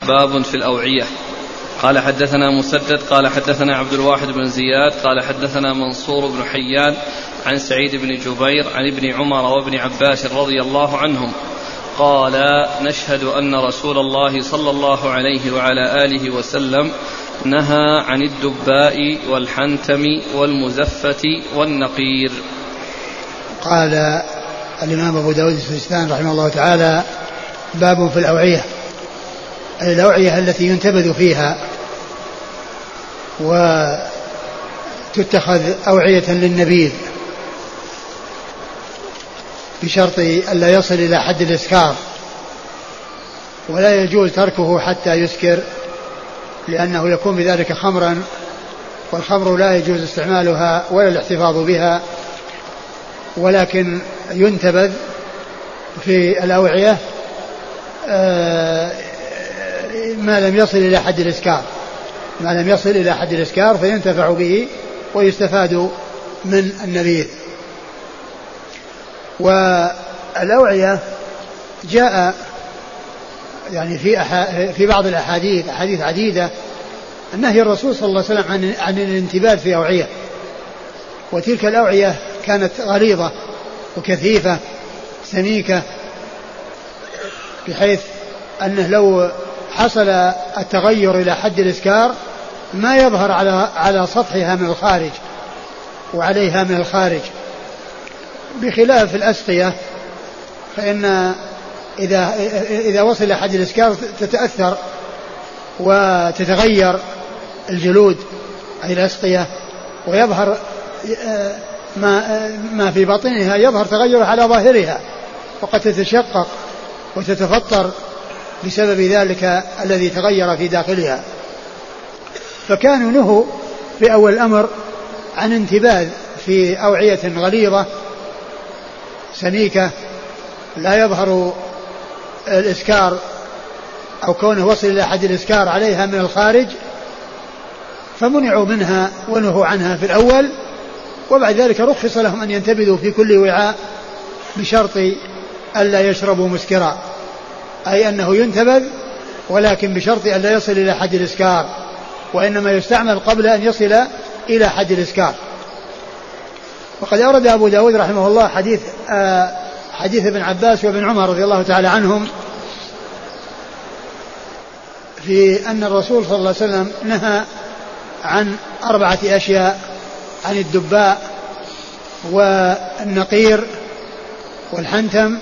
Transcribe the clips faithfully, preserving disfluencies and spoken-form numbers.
باب في الأوعية. قال حدثنا مسدد قال حدثنا عبد الواحد بن زياد قال حدثنا منصور بن حيان عن سعيد بن جبير عن ابن عمر وابن عباس رضي الله عنهم قال نشهد أن رسول الله صلى الله عليه وعلى آله وسلم نهى عن الدباء والحنتم والمزفة والنقير. قال الإمام أبو داود السجستاني رحمه الله تعالى باب في الأوعية، الأوعية التي ينتبذ فيها وتتخذ أوعية للنبيذ بشرط ألا يصل إلى حد الإسكار، ولا يجوز تركه حتى يسكر لأنه يكون بذلك خمرا، والخمر لا يجوز استعمالها ولا الاحتفاظ بها، ولكن ينتبذ في الأوعية ما لم يصل إلى حد الإسكار ما لم يصل إلى حد الإسكار فينتفع به ويستفاد من النبيذ. والأوعية جاء يعني في في بعض الأحاديث أحاديث عديدة نهي الرسول صلى الله عليه وسلم عن عن الانتباذ في أوعية، وتلك الأوعية كانت غليظة وكثيفة سميكة بحيث أنه لو حصل التغير إلى حد الإسكار ما يظهر على على سطحها من الخارج وعليها من الخارج، بخلاف الأسقية فإن إذا إذا وصل إلى حد الإسكار تتأثر وتتغير الجلود أي الأسقية، ويظهر ما ما في باطنها يظهر تغير على ظاهرها، وقد تتشقق وتتفطر بسبب ذلك الذي تغير في داخلها. فكانوا نهوا في أول الأمر عن انتباذ في أوعية غليظة سميكة لا يظهر الإسكار أو كونه وصل إلى حد الإسكار عليها من الخارج، فمنعوا منها ونهوا عنها في الأول، وبعد ذلك رخص لهم أن ينتبذوا في كل وعاء بشرط ألا يشربوا مسكرا، أي أنه ينتبذ ولكن بشرط ألا يصل إلى حد الإسكار، وإنما يستعمل قبل أن يصل إلى حد الإسكار. وقد أورد أبو داود رحمه الله حديث آه حديث ابن عباس وابن عمر رضي الله تعالى عنهم في أن الرسول صلى الله عليه وسلم نهى عن أربعة أشياء: عن الدباء والنقير والحنتم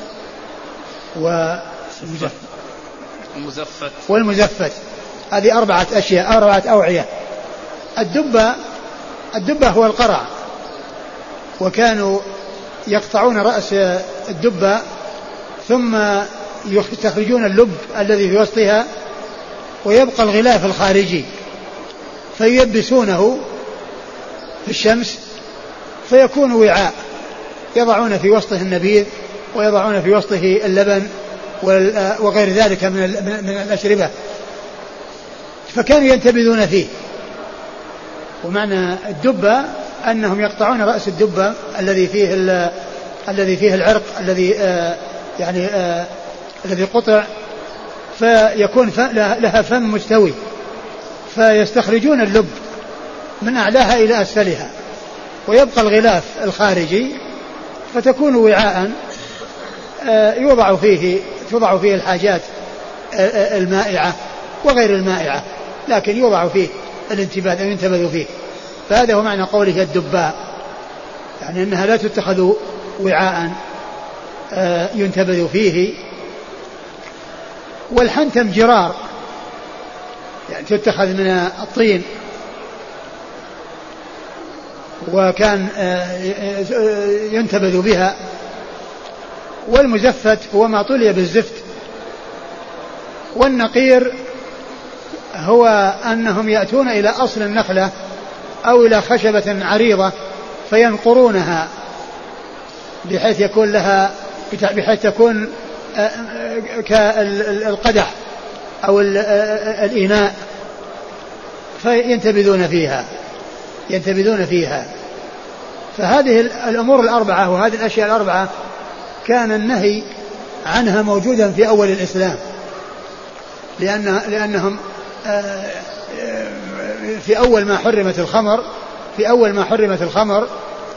والمزفت والمزفت هذه أربعة أشياء أربعة أوعية. الدباء الدباء هو القرع، وكانوا يقطعون رأس الدباء ثم يستخرجون اللب الذي في وسطها ويبقى الغلاف الخارجي فييبسونه في الشمس فيكون وعاء يضعون في وسطه النبيذ ويضعون في وسطه اللبن وغير ذلك من الأشربة، فكانوا ينتبذون فيه. ومعنى الدبة أنهم يقطعون رأس الدبة الذي فيه الذي فيه العرق الذي آه يعني آه الذي قطع، فيكون لها فم مستوي، فيستخرجون اللب من أعلاها إلى أسفلها ويبقى الغلاف الخارجي، فتكون وعاء آه يوضع فيه توضع فيه الحاجات آه المائعة وغير المائعة، لكن يوضع فيه الانتباذ أو ينتبذ فيه. فهذا هو معنى قوله الدباء، يعني أنها لا تتخذ وعاء ينتبذ فيه. والحنتم جرار، يعني تتخذ من الطين، وكان ينتبذ بها. والمزفت هو ما طلي بالزفت. والنقير هو أنهم يأتون إلى أصل النخلة أو إلى خشبة عريضة فينقرونها بحيث يكون لها بحيث تكون كالقدح أو الإناء فينتبذون فيها ينتبذون فيها فهذه الأمور الأربعة وهذه الأشياء الأربعة كان النهي عنها موجودا في أول الإسلام، لأن لأنهم في أول ما حرمت الخمر في أول ما حرمت الخمر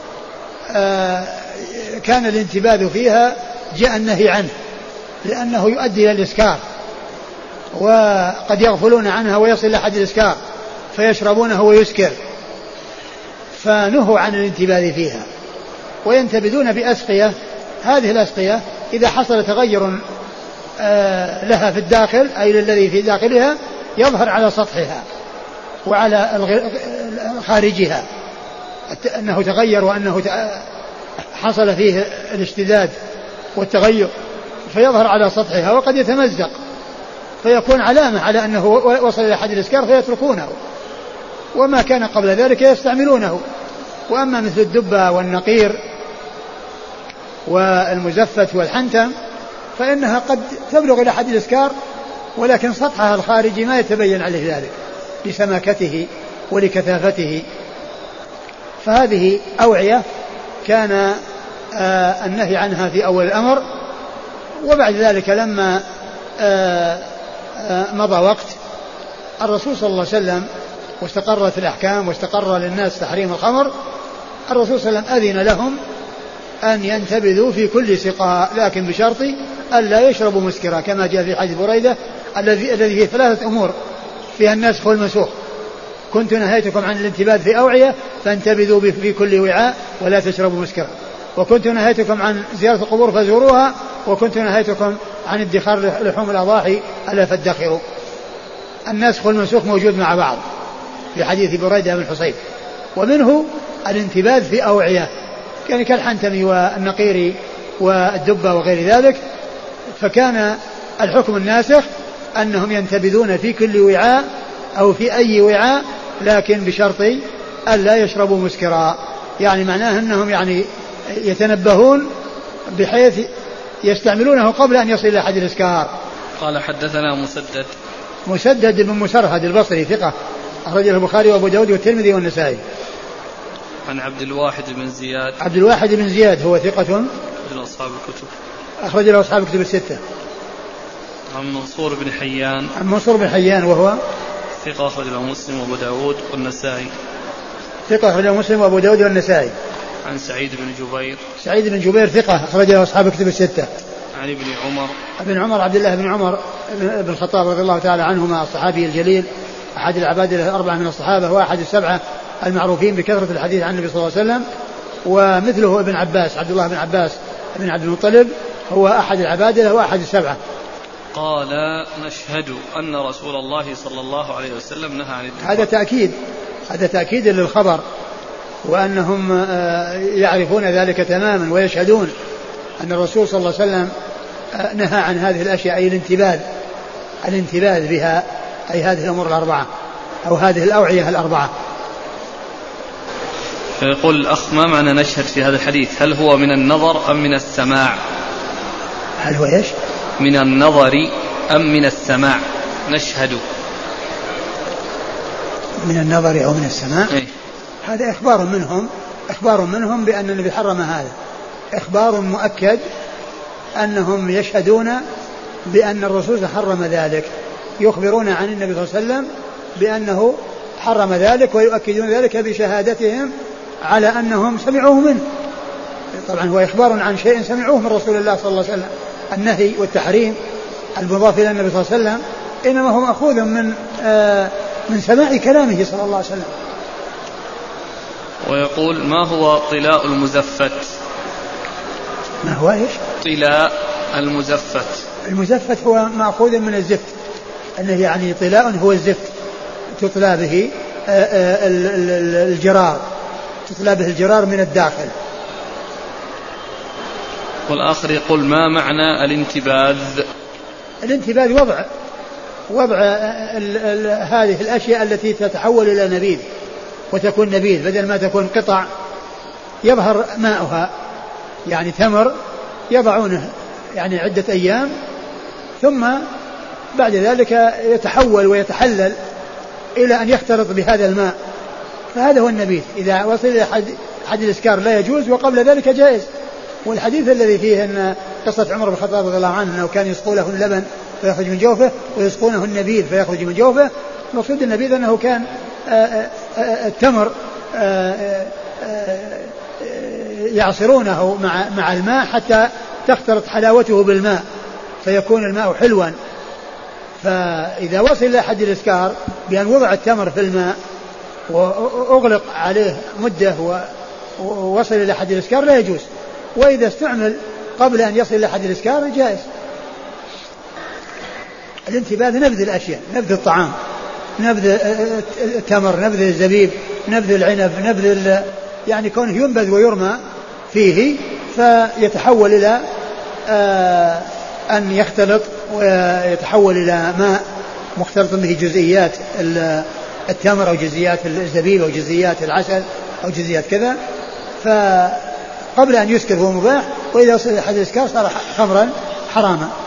كان الانتباذ فيها جاء النهي عنه لأنه يؤدي إلى الإسكار، وقد يغفلون عنها ويصل إلى حد الإسكار فيشربونه ويسكر، فنهوا عن الانتباذ فيها وينتبذون بأسقية. هذه الأسقية إذا حصل تغير لها في الداخل أي للذي في داخلها يظهر على سطحها وعلى خارجها أنه تغير وأنه حصل فيه الاشتداد والتغير فيظهر على سطحها، وقد يتمزق فيكون علامة على أنه وصل إلى حد الإسكار فيتركونه، وما كان قبل ذلك يستعملونه. وأما مثل الدبة والنقير والمزفت والحنتم فإنها قد تبلغ إلى حد الإسكار ولكن سطحها الخارجي ما يتبين عليه ذلك لسماكته ولكثافته. فهذه أوعية كان آه النهي عنها في أول الأمر، وبعد ذلك لما آه آه مضى وقت الرسول صلى الله عليه وسلم واستقرت الأحكام واستقر للناس تحريم الخمر، الرسول صلى الله عليه وسلم أذن لهم أن ينتبذوا في كل سقاء لكن بشرط ألا يشربوا مسكرا، كما جاء في حديث بريدة الذي الذي فيه ثلاثة أمور فيها النسخ والمنسوخ: كنت نهيتكم عن الانتباذ في أوعية فانتبذوا في كل وعاء ولا تشربوا مسكرا، وكنت نهيتكم عن زيارة القبور فزوروها، وكنت نهيتكم عن ادخار لحوم الأضاحي ألا فادخروا. النسخ والمنسوخ موجود مع بعض في حديث بريدة بن الحصيب. ومنه الانتباذ في أوعية يعني كالحنتم والنقير والدبة وغير ذلك، فكان الحكم الناسخ أنهم ينتبذون في كل وعاء أو في أي وعاء لكن بشرط ألا يشربوا مسكرا، يعني معناه أنهم يعني يتنبهون بحيث يستعملونه قبل أن يصل إلى حد الإسكار. قال حدثنا مسدد مسدد بن مسرهد البصري ثقة أخرجه البخاري وأبو داود والترمذي والنسائي. عن عبد الواحد بن زياد عبد الواحد بن زياد هو ثقة من أصحاب الكتب أخرج له أصحاب الكتب الستة. عن منصور بن حيان عن منصور بن حيان وهو ثقة أخرج له مسلم وأبو داود والنسائي. ثقة أخرج له مسلم وأبو داود والنسائي. عن سعيد بن جبير سعيد بن جبير ثقة أخرج له أصحاب الكتب الستة. عن ابن عمر ابن عمر عبد الله بن عمر بن الخطاب رضي الله تعالى عنهما الصحابي الجليل أحد العباد الأربعة من الصحابة وأحد السبعة المعروفين بكثرة الحديث عن النبي صلى الله عليه وسلم. ومثله ابن عباس عبد الله بن عباس بن عبد المطلب هو أحد العبادلة وأحد السبعة. قال نشهد أن رسول الله صلى الله عليه وسلم نهى عن الدخان. هذا تأكيد هذا تأكيد للخبر وأنهم يعرفون ذلك تماما ويشهدون أن الرسول صلى الله عليه وسلم نهى عن هذه الأشياء أي الانتباذ الانتباذ بها أي هذه الأمور الأربعة أو هذه الأوعية الأربعة. فيقول الأخ ما معنى نشهد في هذا الحديث؟ هل هو من النظر أم من السماع؟ هل هو إيش؟ من النظر أم من السماع؟ نشهد من النظر أو من السماع؟ إيه؟ هذا إخبار منهم إخبار منهم بأن النبي حرم هذا، إخبار مؤكد أنهم يشهدون بأن الرسول حرم ذلك، يخبرون عن النبي صلى الله عليه وسلم بأنه حرم ذلك ويؤكدون ذلك بشهادتهم على أنهم سمعوه منه. طبعا هو إخبار عن شيء سمعوه من رسول الله صلى الله عليه وسلم. النهي والتحريم المضاف إلى النبي صلى الله عليه وسلم إنما هو مأخوذ من آه من سماع كلامه صلى الله عليه وسلم. ويقول ما هو طلاء المزفت؟ ما هو إيش؟ طلاء المزفت. المزفت هو مأخوذ من الزفت، أنه يعني طلاء هو الزفت تطلى به الجرار تطلى به الجرار من الداخل. والآخر يقول ما معنى الانتباذ؟ الانتباذ وضع وضع ال ال هذه الأشياء التي تتحول إلى نبيذ وتكون نبيذ بدل ما تكون قطع يظهر ماؤها، يعني تمر يضعونه يعني عدة أيام ثم بعد ذلك يتحول ويتحلل إلى أن يختلط بهذا الماء، فهذا هو النبيذ. إذا وصل إلى حد, حد الإسكار لا يجوز وقبل ذلك جائز. والحديث الذي فيه أن قصة عمر بن الخطاب رضي الله عنه أنه كان يسقوا له اللبن فيخرج من جوفه ويسقونه النبيذ فيخرج من جوفه. المقصود النبيذ أنه كان التمر يعصرونه مع مع الماء حتى تختلط حلاوته بالماء فيكون الماء حلوا. فإذا وصل إلى حد الإسكار بأن وضع التمر في الماء وأغلق عليه مدة ووصل إلى حد الإسكار لا يجوز. وإذا استعمل قبل أن يصل إلى حد الإسكار جائز. الانتباذ نبذ الأشياء، نبذ الطعام، نبذ التمر، نبذ الزبيب، نبذ العنب، نبذ يعني كونه ينبذ ويرمى فيه فيتحول إلى أن يختلط ويتحول إلى ماء مختلط به جزئيات التمر أو جزئيات الزبيب أو جزئيات العسل أو جزئيات كذا. فقبل أن يسكر هو مباح، وإذا وصل إلى حد الإسكار صار خمرا حراما.